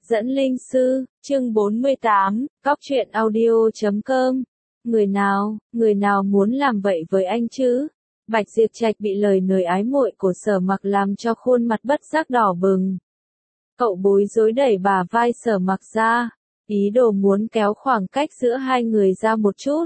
Dẫn linh sư, chương 48, cóc truyện audio.com. Người nào muốn làm vậy với anh chứ? Bạch Diệp Trạch bị lời nời ái muội của Sở Mặc làm cho khuôn mặt bất giác đỏ bừng. Cậu bối rối đẩy bả vai Sở Mặc ra, ý đồ muốn kéo khoảng cách giữa hai người ra một chút.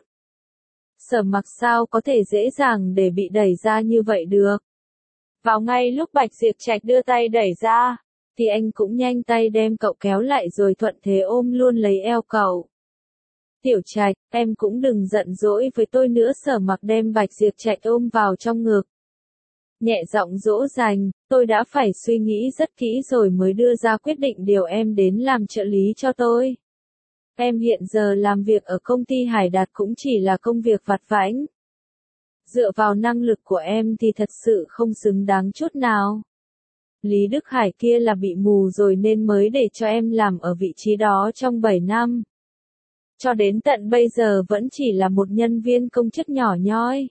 Sở Mặc sao có thể dễ dàng để bị đẩy ra như vậy được? Vào ngay lúc Bạch Diệp Trạch đưa tay đẩy ra, thì anh cũng nhanh tay đem cậu kéo lại rồi thuận thế ôm luôn lấy eo cậu. Tiểu Trạch, em cũng đừng giận dỗi với tôi nữa. Sở Mặc đem Bạch Diệp Trạch ôm vào trong ngực. Nhẹ giọng dỗ dành, tôi đã phải suy nghĩ rất kỹ rồi mới đưa ra quyết định điều em đến làm trợ lý cho tôi. Em hiện giờ làm việc ở công ty Hải Đạt cũng chỉ là công việc vặt vãnh. Dựa vào năng lực của em thì thật sự không xứng đáng chút nào. Lý Đức Hải kia là bị mù rồi nên mới để cho em làm ở vị trí đó trong 7 năm. Cho đến tận bây giờ vẫn chỉ là một nhân viên công chức nhỏ nhoi.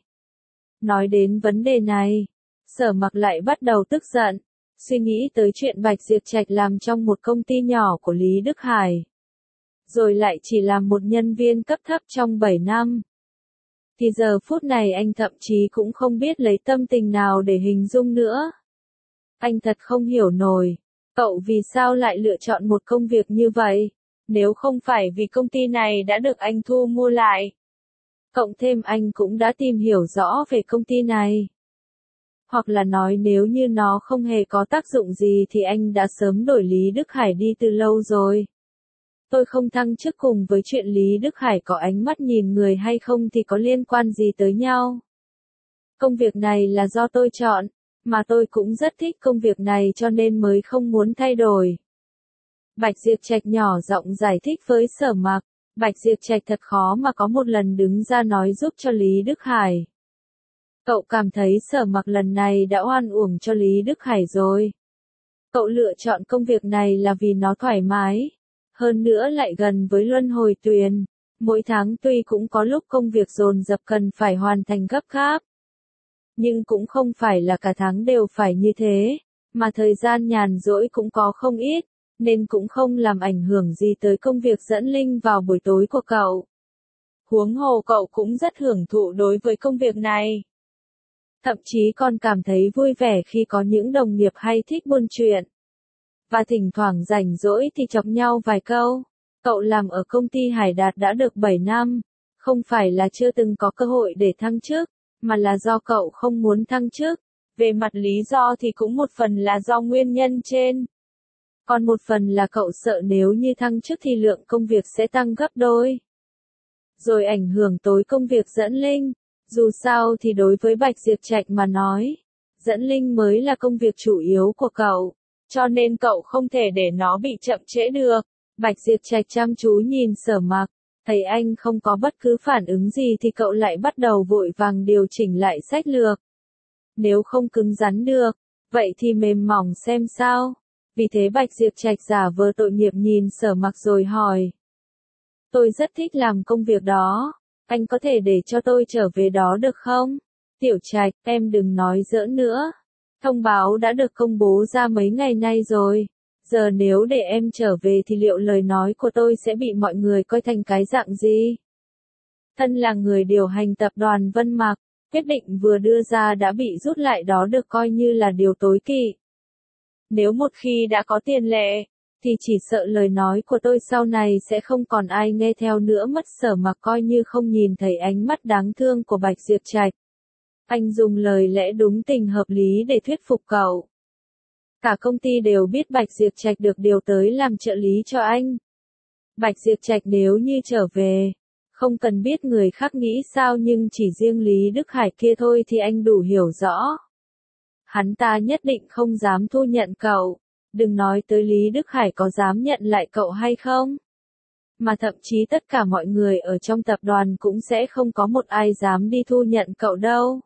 Nói đến vấn đề này, Sở Mặc lại bắt đầu tức giận, suy nghĩ tới chuyện Bạch Diệp Trạch làm trong một công ty nhỏ của Lý Đức Hải. Rồi lại chỉ làm một nhân viên cấp thấp trong 7 năm. Thì giờ phút này anh thậm chí cũng không biết lấy tâm tình nào để hình dung nữa. Anh thật không hiểu nổi, cậu vì sao lại lựa chọn một công việc như vậy, nếu không phải vì công ty này đã được anh thu mua lại. Cộng thêm anh cũng đã tìm hiểu rõ về công ty này. Hoặc là nói nếu như nó không hề có tác dụng gì thì anh đã sớm đổi Lý Đức Hải đi từ lâu rồi. Tôi không thăng chức cùng với chuyện Lý Đức Hải có ánh mắt nhìn người hay không thì có liên quan gì tới nhau. Công việc này là do tôi chọn, mà tôi cũng rất thích công việc này cho nên mới không muốn thay đổi. Bạch Diệp Trạch nhỏ giọng giải thích với Sở Mặc. Bạch Diệp Trạch thật khó mà có một lần đứng ra nói giúp cho Lý Đức Hải. Cậu cảm thấy Sở Mặc lần này đã oan uổng cho Lý Đức Hải rồi. Cậu lựa chọn công việc này là vì nó thoải mái. Hơn nữa lại gần với luân hồi tuyền. Mỗi tháng tuy cũng có lúc công việc dồn dập cần phải hoàn thành gấp gáp. Nhưng cũng không phải là cả tháng đều phải như thế, mà thời gian nhàn rỗi cũng có không ít, nên cũng không làm ảnh hưởng gì tới công việc dẫn linh vào buổi tối của cậu. Huống hồ cậu cũng rất hưởng thụ đối với công việc này. Thậm chí còn cảm thấy vui vẻ khi có những đồng nghiệp hay thích buôn chuyện. Và thỉnh thoảng rảnh rỗi thì chọc nhau vài câu. Cậu làm ở công ty Hải Đạt đã được 7 năm, không phải là chưa từng có cơ hội để thăng chức, mà là do cậu không muốn thăng chức. Về mặt lý do thì cũng một phần là do nguyên nhân trên. Còn một phần là cậu sợ nếu như thăng chức thì lượng công việc sẽ tăng gấp đôi. Rồi ảnh hưởng tới công việc dẫn linh. Dù sao thì đối với Bạch Diệp Trạch mà nói, dẫn linh mới là công việc chủ yếu của cậu. Cho nên cậu không thể để nó bị chậm trễ được. Bạch Diệp Trạch chăm chú nhìn Sở Mặc. Thấy anh không có bất cứ phản ứng gì thì cậu lại bắt đầu vội vàng điều chỉnh lại sách lược. Nếu không cứng rắn được, vậy thì mềm mỏng xem sao. Vì thế Bạch Diệp Trạch giả vờ tội nghiệp nhìn Sở Mặc rồi hỏi. Tôi rất thích làm công việc đó, anh có thể để cho tôi trở về đó được không? Tiểu Trạch, em đừng nói giỡn nữa. Thông báo đã được công bố ra mấy ngày nay rồi. Giờ nếu để em trở về thì liệu lời nói của tôi sẽ bị mọi người coi thành cái dạng gì? Thân là người điều hành tập đoàn Vân Mạc, quyết định vừa đưa ra đã bị rút lại đó được coi như là điều tối kỵ. Nếu một khi đã có tiền lệ, thì chỉ sợ lời nói của tôi sau này sẽ không còn ai nghe theo nữa mất. Sở Mặc coi như không nhìn thấy ánh mắt đáng thương của Bạch Diệp Trạch. Anh dùng lời lẽ đúng tình hợp lý để thuyết phục cậu. Cả công ty đều biết Bạch Diệp Trạch được điều tới làm trợ lý cho anh. Bạch Diệp Trạch nếu như trở về, không cần biết người khác nghĩ sao nhưng chỉ riêng Lý Đức Hải kia thôi thì anh đủ hiểu rõ. Hắn ta nhất định không dám thu nhận cậu, đừng nói tới Lý Đức Hải có dám nhận lại cậu hay không. Mà thậm chí tất cả mọi người ở trong tập đoàn cũng sẽ không có một ai dám đi thu nhận cậu đâu.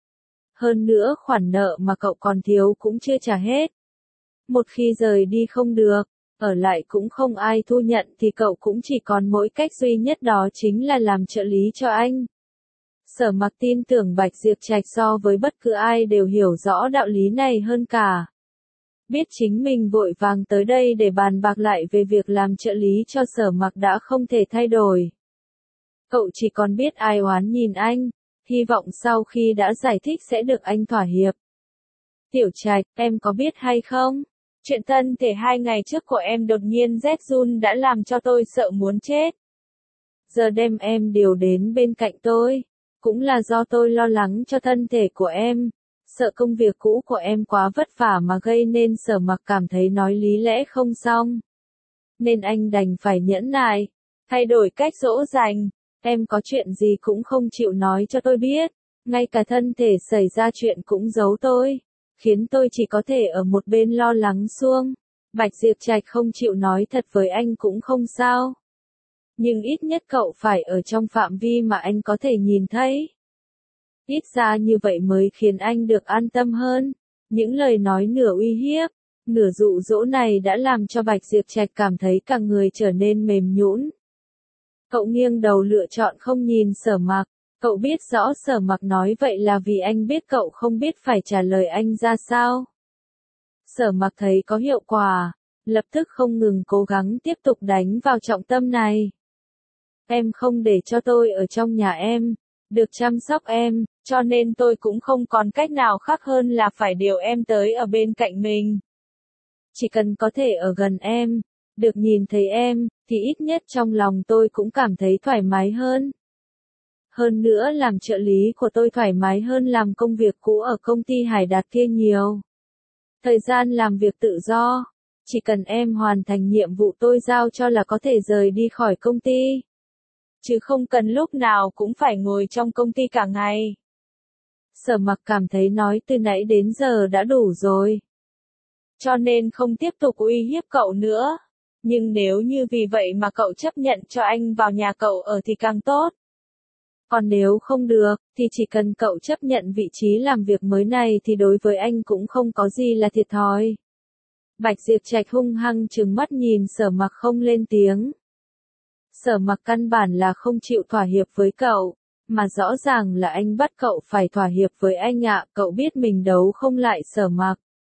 Hơn nữa khoản nợ mà cậu còn thiếu cũng chưa trả hết. Một khi rời đi không được, ở lại cũng không ai thu nhận thì cậu cũng chỉ còn mỗi cách duy nhất đó chính là làm trợ lý cho anh. Sở Mặc tin tưởng Bạch Diệp Trạch so với bất cứ ai đều hiểu rõ đạo lý này hơn cả. Biết chính mình vội vàng tới đây để bàn bạc lại về việc làm trợ lý cho Sở Mặc đã không thể thay đổi. Cậu chỉ còn biết ai oán nhìn anh, hy vọng sau khi đã giải thích sẽ được anh thỏa hiệp. Tiểu Trạch, em có biết hay không? Chuyện thân thể 2 ngày trước của em đột nhiên rét run đã làm cho tôi sợ muốn chết. Giờ đem em điều đến bên cạnh tôi, cũng là do tôi lo lắng cho thân thể của em, sợ công việc cũ của em quá vất vả mà gây nên Sở Mặc cảm thấy nói lý lẽ không xong. Nên anh đành phải nhẫn nại, thay đổi cách dỗ dành, em có chuyện gì cũng không chịu nói cho tôi biết, ngay cả thân thể xảy ra chuyện cũng giấu tôi, khiến tôi chỉ có thể ở một bên lo lắng suông. Bạch Diệp Trạch không chịu nói thật với anh cũng không sao. Nhưng ít nhất cậu phải ở trong phạm vi mà anh có thể nhìn thấy. Ít ra như vậy mới khiến anh được an tâm hơn. Những lời nói nửa uy hiếp, nửa dụ dỗ này đã làm cho Bạch Diệp Trạch cảm thấy cả người trở nên mềm nhũn. Cậu nghiêng đầu lựa chọn không nhìn Sở Mặc. Cậu biết rõ Sở Mặc nói vậy là vì anh biết cậu không biết phải trả lời anh ra sao. Sở Mặc thấy có hiệu quả, lập tức không ngừng cố gắng tiếp tục đánh vào trọng tâm này. Em không để cho tôi ở trong nhà em, được chăm sóc em, cho nên tôi cũng không còn cách nào khác hơn là phải điều em tới ở bên cạnh mình. Chỉ cần có thể ở gần em, được nhìn thấy em, thì ít nhất trong lòng tôi cũng cảm thấy thoải mái hơn. Hơn nữa làm trợ lý của tôi thoải mái hơn làm công việc cũ ở công ty Hải Đạt kia nhiều. Thời gian làm việc tự do, chỉ cần em hoàn thành nhiệm vụ tôi giao cho là có thể rời đi khỏi công ty. Chứ không cần lúc nào cũng phải ngồi trong công ty cả ngày. Sở Mặc cảm thấy nói từ nãy đến giờ đã đủ rồi. Cho nên không tiếp tục uy hiếp cậu nữa. Nhưng nếu như vì vậy mà cậu chấp nhận cho anh vào nhà cậu ở thì càng tốt. Còn nếu không được, thì chỉ cần cậu chấp nhận vị trí làm việc mới này thì đối với anh cũng không có gì là thiệt thòi. Bạch Diệp Trạch hung hăng trừng mắt nhìn Sở Mặc không lên tiếng. Sở Mặc căn bản là không chịu thỏa hiệp với cậu, mà rõ ràng là anh bắt cậu phải thỏa hiệp với anh ạ, cậu biết mình đấu không lại Sở Mặc.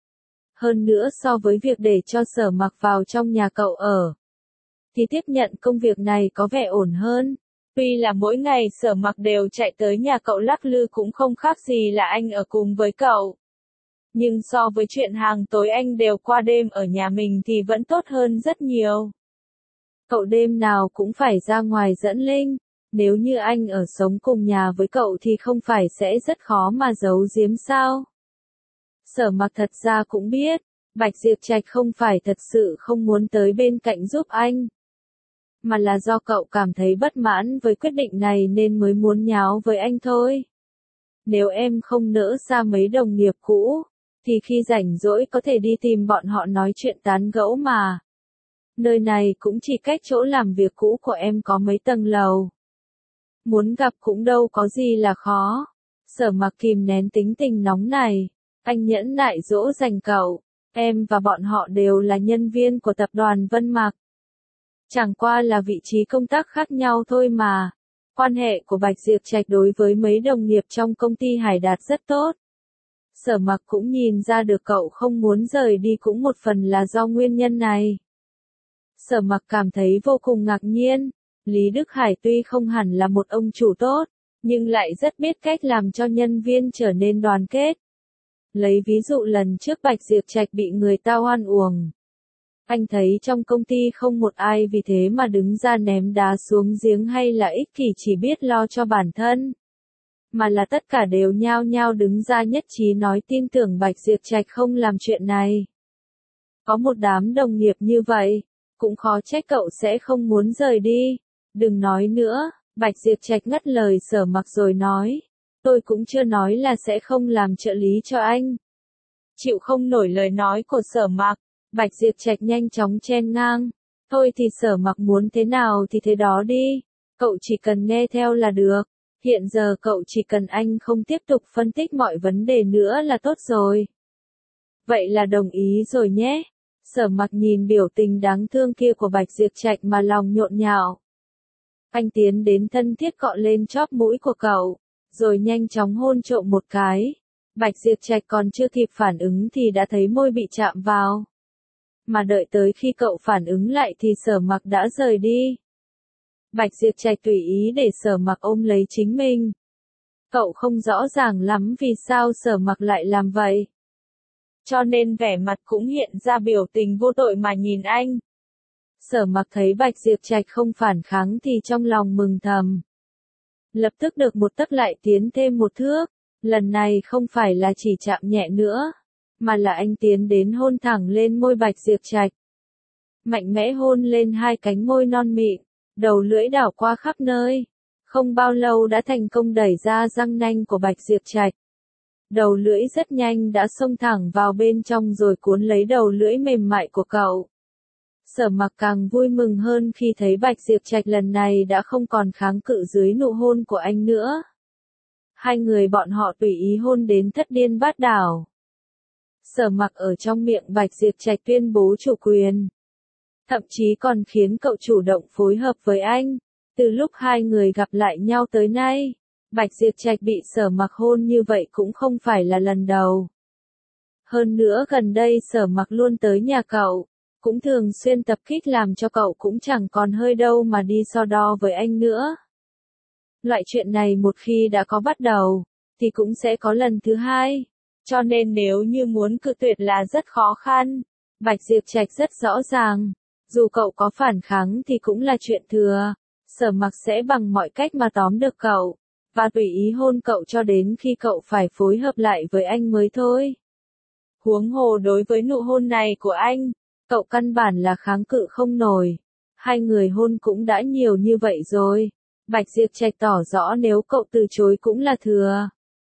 Hơn nữa so với việc để cho Sở Mặc vào trong nhà cậu ở, thì tiếp nhận công việc này có vẻ ổn hơn. Tuy là mỗi ngày Sở Mặc đều chạy tới nhà cậu lắc lư cũng không khác gì là anh ở cùng với cậu. Nhưng so với chuyện hàng tối anh đều qua đêm ở nhà mình thì vẫn tốt hơn rất nhiều. Cậu đêm nào cũng phải ra ngoài dẫn Linh, nếu như anh ở sống cùng nhà với cậu thì không phải sẽ rất khó mà giấu giếm sao? Sở Mặc thật ra cũng biết, Bạch Diệp Trạch không phải thật sự không muốn tới bên cạnh giúp anh, mà là do cậu cảm thấy bất mãn với quyết định này nên mới muốn nháo với anh thôi. Nếu em không nỡ xa mấy đồng nghiệp cũ, thì khi rảnh rỗi có thể đi tìm bọn họ nói chuyện tán gẫu mà. Nơi này cũng chỉ cách chỗ làm việc cũ của em có mấy tầng lầu. Muốn gặp cũng đâu có gì là khó. Sở Mặc kìm nén tính tình nóng này. Anh nhẫn nại dỗ dành cậu. Em và bọn họ đều là nhân viên của tập đoàn Vân Mạc. Chẳng qua là vị trí công tác khác nhau thôi mà. Quan hệ của Bạch Diệp Trạch đối với mấy đồng nghiệp trong công ty Hải Đạt rất tốt. Sở Mặc cũng nhìn ra được cậu không muốn rời đi cũng một phần là do nguyên nhân này. Sở Mặc cảm thấy vô cùng ngạc nhiên. Lý Đức Hải tuy không hẳn là một ông chủ tốt, nhưng lại rất biết cách làm cho nhân viên trở nên đoàn kết. Lấy ví dụ lần trước Bạch Diệp Trạch bị người ta oan uổng. Anh thấy trong công ty không một ai vì thế mà đứng ra ném đá xuống giếng hay là ích kỷ chỉ biết lo cho bản thân. Mà là tất cả đều nhao nhao đứng ra nhất trí nói tin tưởng Bạch Diệp Trạch không làm chuyện này. Có một đám đồng nghiệp như vậy, cũng khó trách cậu sẽ không muốn rời đi. Đừng nói nữa, Bạch Diệp Trạch ngắt lời Sở Mặc rồi nói. Tôi cũng chưa nói là sẽ không làm trợ lý cho anh. Chịu không nổi lời nói của Sở Mặc, Bạch Diệp Trạch nhanh chóng chen ngang. Thôi thì Sở Mặc muốn thế nào thì thế đó đi. Cậu chỉ cần nghe theo là được. Hiện giờ cậu chỉ cần anh không tiếp tục phân tích mọi vấn đề nữa là tốt rồi. Vậy là đồng ý rồi nhé. Sở Mặc nhìn biểu tình đáng thương kia của Bạch Diệp Trạch mà lòng nhộn nhạo. Anh tiến đến thân thiết cọ lên chóp mũi của cậu, rồi nhanh chóng hôn trộm một cái. Bạch Diệp Trạch còn chưa kịp phản ứng thì đã thấy môi bị chạm vào. Mà đợi tới khi cậu phản ứng lại thì Sở Mặc đã rời đi. Bạch Diệp Trạch tùy ý để Sở Mặc ôm lấy chính mình. Cậu không rõ ràng lắm vì sao Sở Mặc lại làm vậy. Cho nên vẻ mặt cũng hiện ra biểu tình vô tội mà nhìn anh. Sở Mặc thấy Bạch Diệp Trạch không phản kháng thì trong lòng mừng thầm. Lập tức được một tấc lại tiến thêm một thước. Lần này không phải là chỉ chạm nhẹ nữa, mà là anh tiến đến hôn thẳng lên môi Bạch Diệp Trạch. Mạnh mẽ hôn lên hai cánh môi non mịn, đầu lưỡi đảo qua khắp nơi. Không bao lâu đã thành công đẩy ra răng nanh của Bạch Diệp Trạch. Đầu lưỡi rất nhanh đã xông thẳng vào bên trong rồi cuốn lấy đầu lưỡi mềm mại của cậu. Sở Mặc càng vui mừng hơn khi thấy Bạch Diệp Trạch lần này đã không còn kháng cự dưới nụ hôn của anh nữa. Hai người bọn họ tùy ý hôn đến thất điên bát đảo. Sở Mặc ở trong miệng Bạch Diệp Trạch tuyên bố chủ quyền. Thậm chí còn khiến cậu chủ động phối hợp với anh. Từ lúc hai người gặp lại nhau tới nay, Bạch Diệp Trạch bị Sở Mặc hôn như vậy cũng không phải là lần đầu. Hơn nữa gần đây Sở Mặc luôn tới nhà cậu, cũng thường xuyên tập kích làm cho cậu cũng chẳng còn hơi đâu mà đi so đo với anh nữa. Loại chuyện này một khi đã có bắt đầu, thì cũng sẽ có lần thứ hai. Cho nên nếu như muốn cự tuyệt là rất khó khăn. Bạch Diệp Trạch rất rõ ràng. Dù cậu có phản kháng thì cũng là chuyện thừa. Sở Mặc sẽ bằng mọi cách mà tóm được cậu. Và tùy ý hôn cậu cho đến khi cậu phải phối hợp lại với anh mới thôi. Huống hồ đối với nụ hôn này của anh, cậu căn bản là kháng cự không nổi. Hai người hôn cũng đã nhiều như vậy rồi. Bạch Diệp Trạch tỏ rõ nếu cậu từ chối cũng là thừa.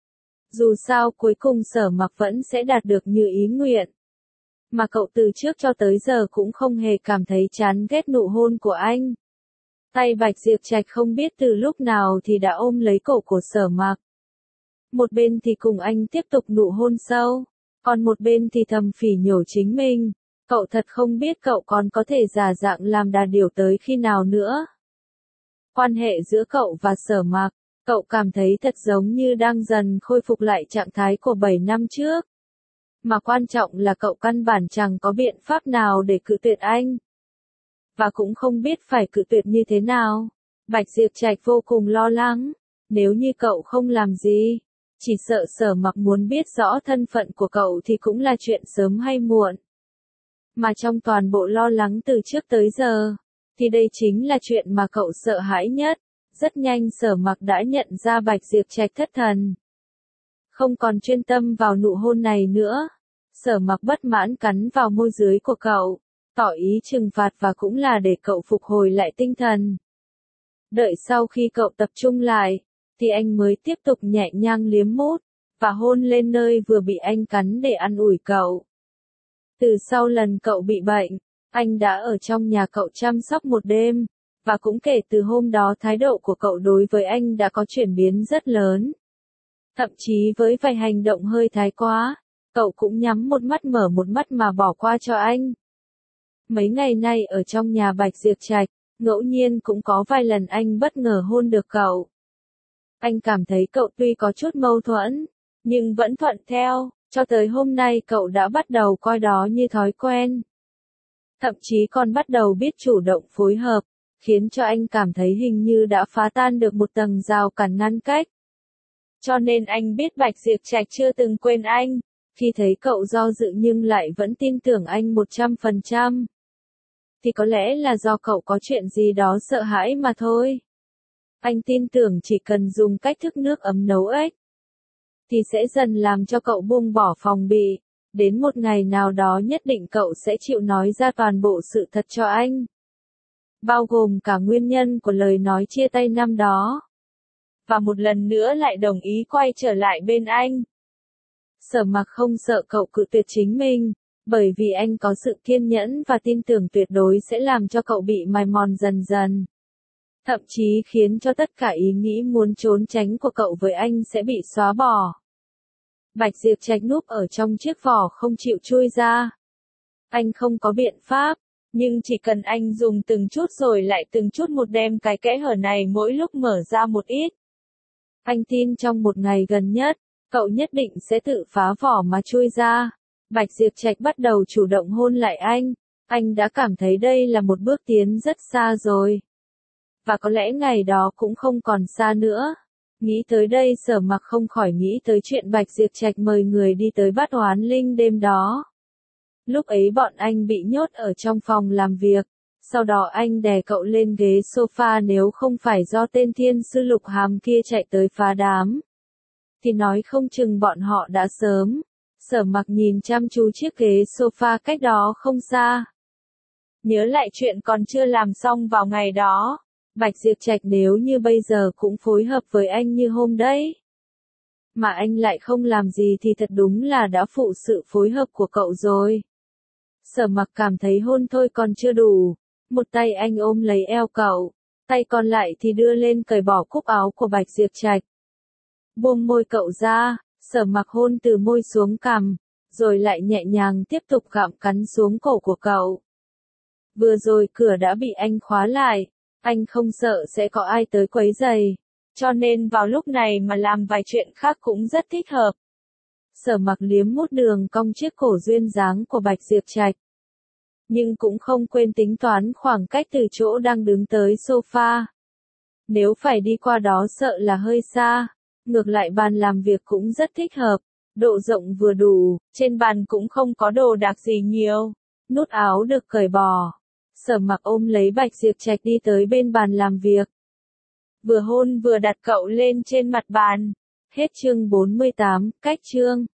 Dù sao cuối cùng Sở Mặc vẫn sẽ đạt được như ý nguyện. Mà cậu từ trước cho tới giờ cũng không hề cảm thấy chán ghét nụ hôn của anh. Tay Bạch Diệp Trạch không biết từ lúc nào thì đã ôm lấy cổ của Sở Mặc. Một bên thì cùng anh tiếp tục nụ hôn sâu, còn một bên thì thầm phỉ nhổ chính mình. Cậu thật không biết cậu còn có thể giả dạng làm đà điểu tới khi nào nữa. Quan hệ giữa cậu và Sở Mặc, cậu cảm thấy thật giống như đang dần khôi phục lại trạng thái của 7 năm trước. Mà quan trọng là cậu căn bản chẳng có biện pháp nào để cự tuyệt anh. Và cũng không biết phải cự tuyệt như thế nào. Bạch Diệp Trạch vô cùng lo lắng. Nếu như cậu không làm gì, chỉ sợ Sở Mặc muốn biết rõ thân phận của cậu thì cũng là chuyện sớm hay muộn. Mà trong toàn bộ lo lắng từ trước tới giờ, thì đây chính là chuyện mà cậu sợ hãi nhất. Rất nhanh Sở Mặc đã nhận ra Bạch Diệp Trạch thất thần. Không còn chuyên tâm vào nụ hôn này nữa. Sở Mặc bất mãn cắn vào môi dưới của cậu, tỏ ý trừng phạt và cũng là để cậu phục hồi lại tinh thần. Đợi sau khi cậu tập trung lại, thì anh mới tiếp tục nhẹ nhàng liếm mút, và hôn lên nơi vừa bị anh cắn để an ủi cậu. Từ sau lần cậu bị bệnh, anh đã ở trong nhà cậu chăm sóc một đêm, và cũng kể từ hôm đó thái độ của cậu đối với anh đã có chuyển biến rất lớn. Thậm chí với vài hành động hơi thái quá, cậu cũng nhắm một mắt mở một mắt mà bỏ qua cho anh. Mấy ngày nay ở trong nhà Bạch Diệp Trạch, ngẫu nhiên cũng có vài lần anh bất ngờ hôn được cậu. Anh cảm thấy cậu tuy có chút mâu thuẫn, nhưng vẫn thuận theo, cho tới hôm nay cậu đã bắt đầu coi đó như thói quen. Thậm chí còn bắt đầu biết chủ động phối hợp, khiến cho anh cảm thấy hình như đã phá tan được một tầng rào cản ngăn cách. Cho nên anh biết Bạch Diệp Trạch chưa từng quên anh, khi thấy cậu do dự nhưng lại vẫn tin tưởng anh 100%. Thì có lẽ là do cậu có chuyện gì đó sợ hãi mà thôi. Anh tin tưởng chỉ cần dùng cách thức nước ấm nấu ếch, thì sẽ dần làm cho cậu buông bỏ phòng bị. Đến một ngày nào đó nhất định cậu sẽ chịu nói ra toàn bộ sự thật cho anh. Bao gồm cả nguyên nhân của lời nói chia tay năm đó. Và một lần nữa lại đồng ý quay trở lại bên anh. Sở Mặc không sợ cậu cự tuyệt chính mình, bởi vì anh có sự kiên nhẫn và tin tưởng tuyệt đối sẽ làm cho cậu bị mài mòn dần dần. Thậm chí khiến cho tất cả ý nghĩ muốn trốn tránh của cậu với anh sẽ bị xóa bỏ. Bạch Diệp Trạch núp ở trong chiếc vỏ không chịu chui ra. Anh không có biện pháp, nhưng chỉ cần anh dùng từng chút rồi lại từng chút một đem cái kẽ hở này mỗi lúc mở ra một ít. Anh tin trong một ngày gần nhất, Cậu nhất định sẽ tự phá vỏ mà chui ra. Bạch Diệp Trạch bắt đầu chủ động hôn lại anh. Anh đã cảm thấy đây là một bước tiến rất xa rồi. Và có lẽ ngày đó cũng không còn xa nữa. Nghĩ tới đây Sở Mặc không khỏi nghĩ tới chuyện Bạch Diệp Trạch mời người đi tới Bát Hoán Linh đêm đó. Lúc ấy bọn anh bị nhốt ở trong phòng làm việc. Sau đó anh đè cậu lên ghế sofa, nếu không phải do tên thiên sư Lục Hàm kia chạy tới phá đám, thì nói không chừng bọn họ đã sớm. Sở Mặc nhìn chăm chú chiếc ghế sofa cách đó không xa. Nhớ lại chuyện còn chưa làm xong vào ngày đó. Bạch Diệp Trạch nếu như bây giờ cũng phối hợp với anh như hôm đấy, mà anh lại không làm gì thì thật đúng là đã phụ sự phối hợp của cậu rồi. Sở Mặc cảm thấy hôn thôi còn chưa đủ. Một tay anh ôm lấy eo cậu, tay còn lại thì đưa lên cởi bỏ cúc áo của Bạch Diệp Trạch. Buông môi cậu ra, Sở Mặc hôn từ môi xuống cằm, rồi lại nhẹ nhàng tiếp tục gặm cắn xuống cổ của cậu. Vừa rồi cửa đã bị anh khóa lại, anh không sợ sẽ có ai tới quấy rầy, cho nên vào lúc này mà làm vài chuyện khác cũng rất thích hợp. Sở Mặc liếm mút đường cong chiếc cổ duyên dáng của Bạch Diệp Trạch, nhưng cũng không quên tính toán khoảng cách từ chỗ đang đứng tới sofa. Nếu phải đi qua đó sợ là hơi xa, ngược lại bàn làm việc cũng rất thích hợp, độ rộng vừa đủ, trên bàn cũng không có đồ đạc gì nhiều. Nút áo được cởi bỏ, Sở Mặc ôm lấy Bạch Diệp Trạch đi tới bên bàn làm việc. Vừa hôn vừa đặt cậu lên trên mặt bàn. Hết chương 48, cách chương.